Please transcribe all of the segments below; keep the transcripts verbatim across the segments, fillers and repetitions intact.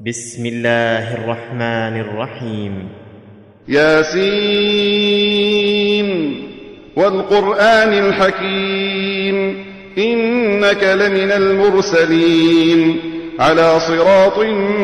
بسم الله الرحمن الرحيم. ياسين والقرآن الحكيم إنك لمن المرسلين على صراط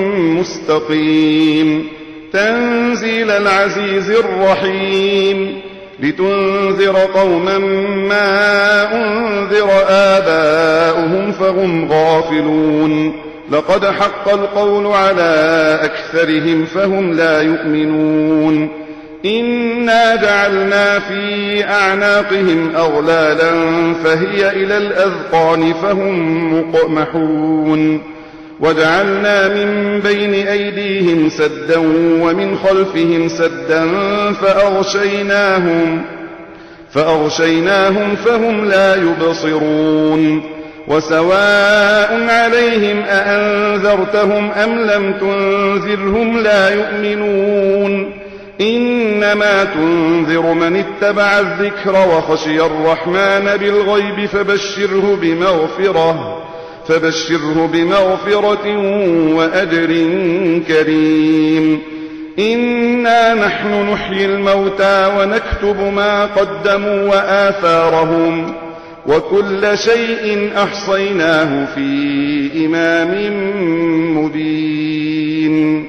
مستقيم تنزيل العزيز الرحيم لتنذر قوما ما أنذر آباؤهم فهم غافلون لقد حق القول على أكثرهم فهم لا يؤمنون إنا جعلنا في أعناقهم أغلالا فهي إلى الأذقان فهم مقمحون وجعلنا من بين أيديهم سدا ومن خلفهم سدا فأغشيناهم, فأغشيناهم فهم لا يبصرون وسواء عليهم أأنذرتهم أم لم تنذرهم لا يؤمنون إنما تنذر من اتبع الذكر وخشي الرحمن بالغيب فبشره بمغفرة فبشره بمغفرة وأجر كريم إنا نحن نحيي الموتى ونكتب ما قدموا وآثارهم وكل شيء أحصيناه في إمام مبين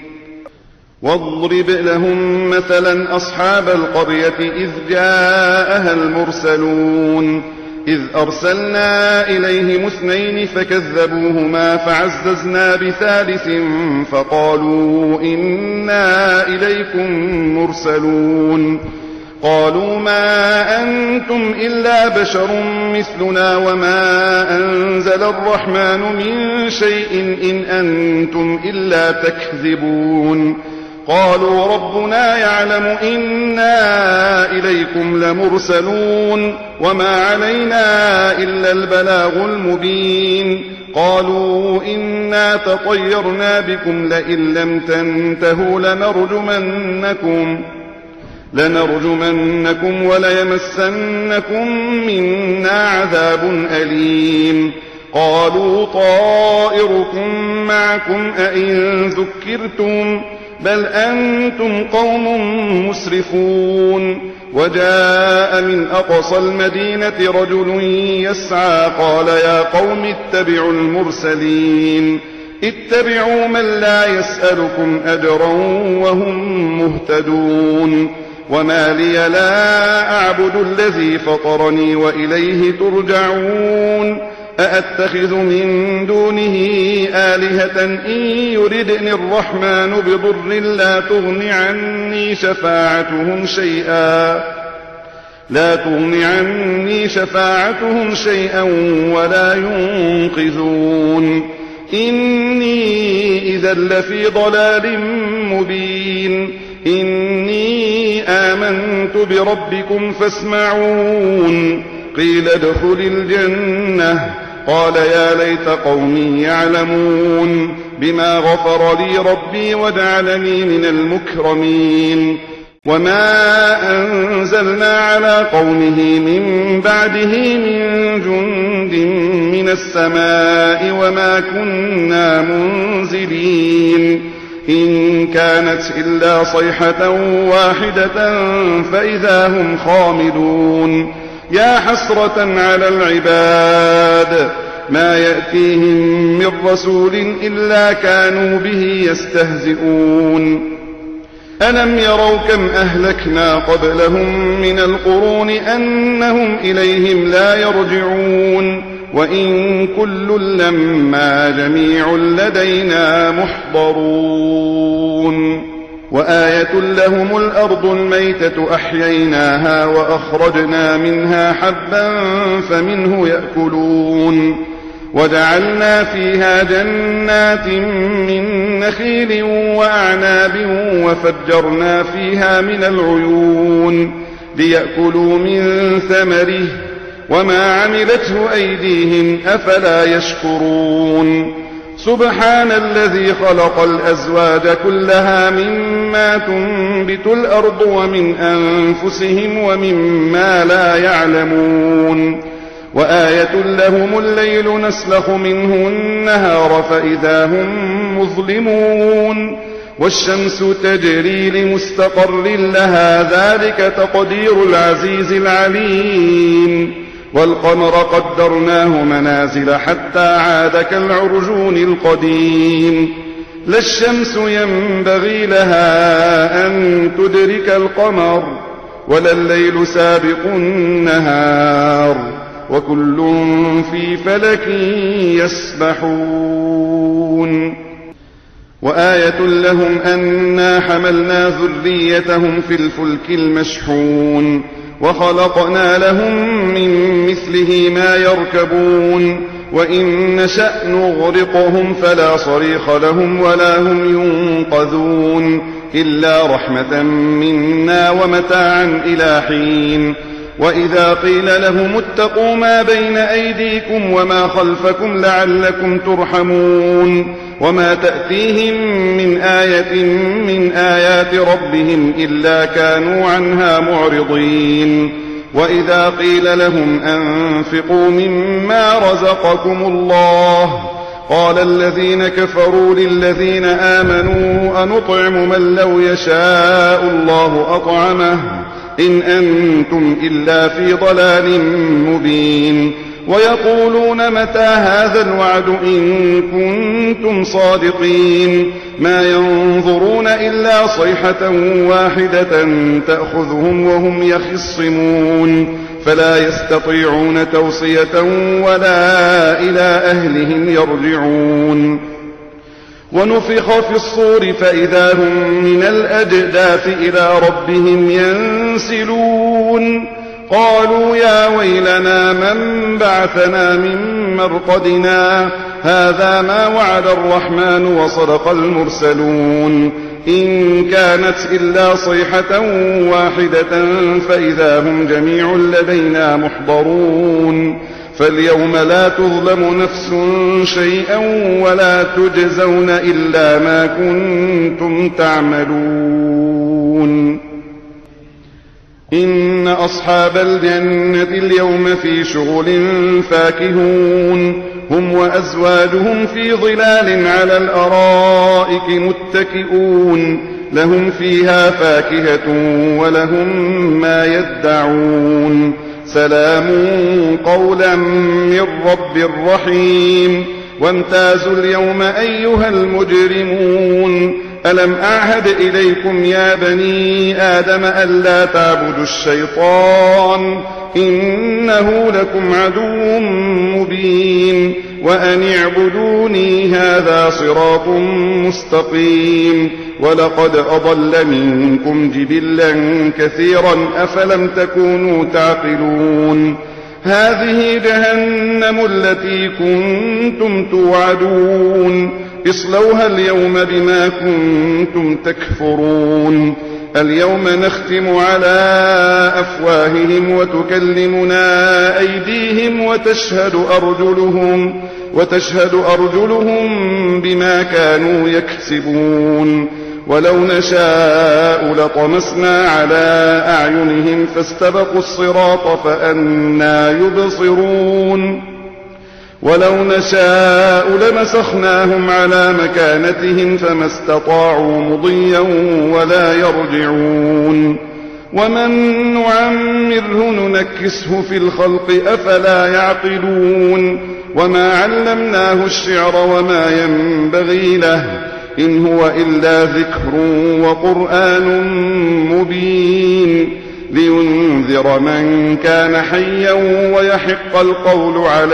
واضرب لهم مثلا أصحاب القرية إذ جاءها المرسلون إذ أرسلنا إليهم اثنين فكذبوهما فعززنا بثالث فقالوا إنا إليكم مرسلون قالوا ما أنتم إلا بشر مثلنا وما أنزل الرحمن من شيء إن أنتم إلا تكذبون قالوا ربنا يعلم إنا إليكم لمرسلون وما علينا إلا البلاغ المبين قالوا إنا تطيرنا بكم لئن لم تنتهوا لنرجمنكم لنرجمنكم وليمسنكم منا عذاب أليم قالوا طائركم معكم أئن ذكرتم بل أنتم قوم مسرفون وجاء من أقصى المدينة رجل يسعى قال يا قوم اتبعوا المرسلين اتبعوا من لا يسألكم أجرا وهم مهتدون وما لي لا أعبد الذي فطرني وإليه ترجعون أأتخذ من دونه آلهة إن يردني الرحمن بضر لا تغن عني شفاعتهم شيئا لا تغن عني شفاعتهم شيئا ولا ينقذون إني إذا لفي ضلال مبين إني آمنت بربكم فاسمعون قيل ادخل الجنة قال يا ليت قومي يعلمون بما غفر لي ربي وجعلني من المكرمين وما أنزلنا على قومه من بعده من جند من السماء وما كنا منزلين إن كانت إلا صيحة واحدة فإذا هم خامدون يا حسرة على العباد ما يأتيهم من رسول إلا كانوا به يستهزئون ألم يروا كم أهلكنا قبلهم من القرون أنهم إليهم لا يرجعون وإن كل لما جميع لدينا محضرون وآية لهم الأرض الميتة أحييناها وأخرجنا منها حبا فمنه يأكلون وجعلنا فيها جنات من نخيل وأعناب وفجرنا فيها من العيون ليأكلوا من ثمره وما عملته أيديهم أفلا يشكرون سبحان الذي خلق الأزواج كلها مما تنبت الأرض ومن أنفسهم ومما لا يعلمون وآية لهم الليل نسلخ منه النهار فإذا هم مظلمون والشمس تجري لمستقر لها ذلك تقدير العزيز العليم والقمر قدرناه منازل حتى عاد كالعرجون القديم لا الشمس ينبغي لها أن تدرك القمر ولا الليل سابق النهار وكل في فلك يسبحون وآية لهم أنا حملنا ذريتهم في الفلك المشحون وخلقنا لهم من مثله ما يركبون وإن نشأ نغرقهم فلا صريخ لهم ولا هم ينقذون إلا رحمة منا ومتاعا إلى حين وإذا قيل لهم اتقوا ما بين أيديكم وما خلفكم لعلكم ترحمون وما تأتيهم من آية من آيات ربهم إلا كانوا عنها معرضين وإذا قيل لهم أنفقوا مما رزقكم الله قال الذين كفروا للذين آمنوا أنطعم من لو يشاء الله أطعمه إن أنتم إلا في ضلال مبين ويقولون متى هذا الوعد إن كنتم صادقين ما ينظرون إلا صيحة واحدة تأخذهم وهم يخصمون فلا يستطيعون توصية ولا إلى أهلهم يرجعون ونفخ في الصور فإذا هم من الأجداث إلى ربهم ينسلون قالوا يا ويلنا من بعثنا من مرقدنا هذا ما وعد الرحمن وصدق المرسلون إن كانت إلا صيحة واحدة فإذا هم جميع لدينا محضرون فاليوم لا تظلم نفس شيئا ولا تجزون إلا ما كنتم تعملون إن أصحاب الجنة اليوم في شغل فاكهون هم وأزواجهم في ظلال على الأرائك متكئون لهم فيها فاكهة ولهم ما يدعون سلام قولا من رب رحيم وامتازوا اليوم أيها المجرمون ألم أعهد إليكم يا بني آدم ألا تعبدوا الشيطان إنه لكم عدو مبين وأن اعبدوني هذا صراط مستقيم ولقد أضل منكم جبلا كثيرا أفلم تكونوا تعقلون هذه جهنم التي كنتم توعدون اصلوها اليوم بما كنتم تكفرون اليوم نختم على أفواههم وتكلمنا أيديهم وتشهد أرجلهم وتشهد أرجلهم بما كانوا يكسبون ولو نشاء لطمسنا على أعينهم فاستبقوا الصراط فأنى يبصرون ولو نشاء لمسخناهم على مكانتهم فما استطاعوا مضيا ولا يرجعون ومن نعمره ننكسه في الخلق أفلا يعقلون وما علمناه الشعر وما ينبغي له إن هو إلا ذكر وقرآن مبين لينذر من كان حيا ويحق القول على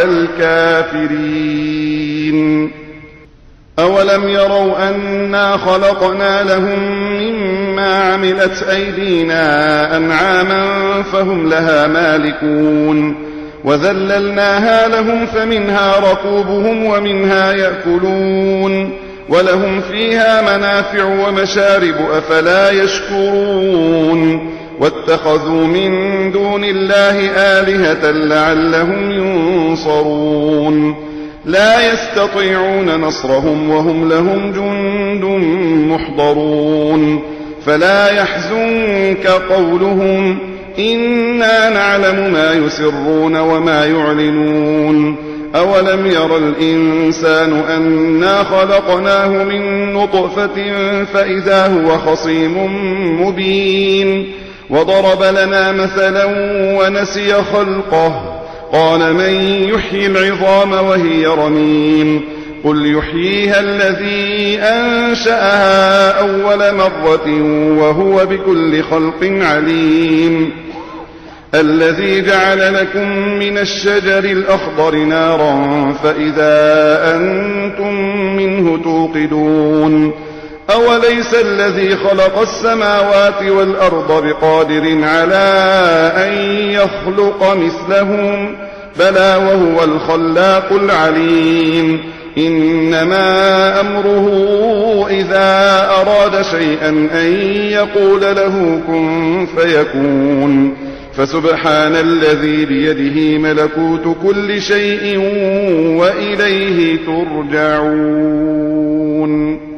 الكافرين أولم يروا أنا خلقنا لهم مما عملت أيدينا أنعاما فهم لها مالكون وذللناها لهم فمنها ركوبهم ومنها يأكلون ولهم فيها منافع ومشارب أفلا يشكرون واتخذوا من دون الله آلهة لعلهم ينصرون لا يستطيعون نصرهم وهم لهم جند محضرون فلا يحزنك قولهم إنا نعلم ما يسرون وما يعلنون أولم ير الإنسان أنا خلقناه من نطفة فإذا هو خصيم مبين وضرب لنا مثلا ونسي خلقه قال من يحيي العظام وهي رميم قل يحييها الذي أنشأها أول مرة وهو بكل خلق عليم الذي جعل لكم من الشجر الأخضر نارا فإذا أنتم منه توقدون أوليس الذي خلق السماوات والأرض بقادر على أن يخلق مثلهم بلى وهو الخلاق العليم إنما أمره إذا أراد شيئا أن يقول له كن فيكون فسبحان الذي بيده ملكوت كل شيء وإليه ترجعون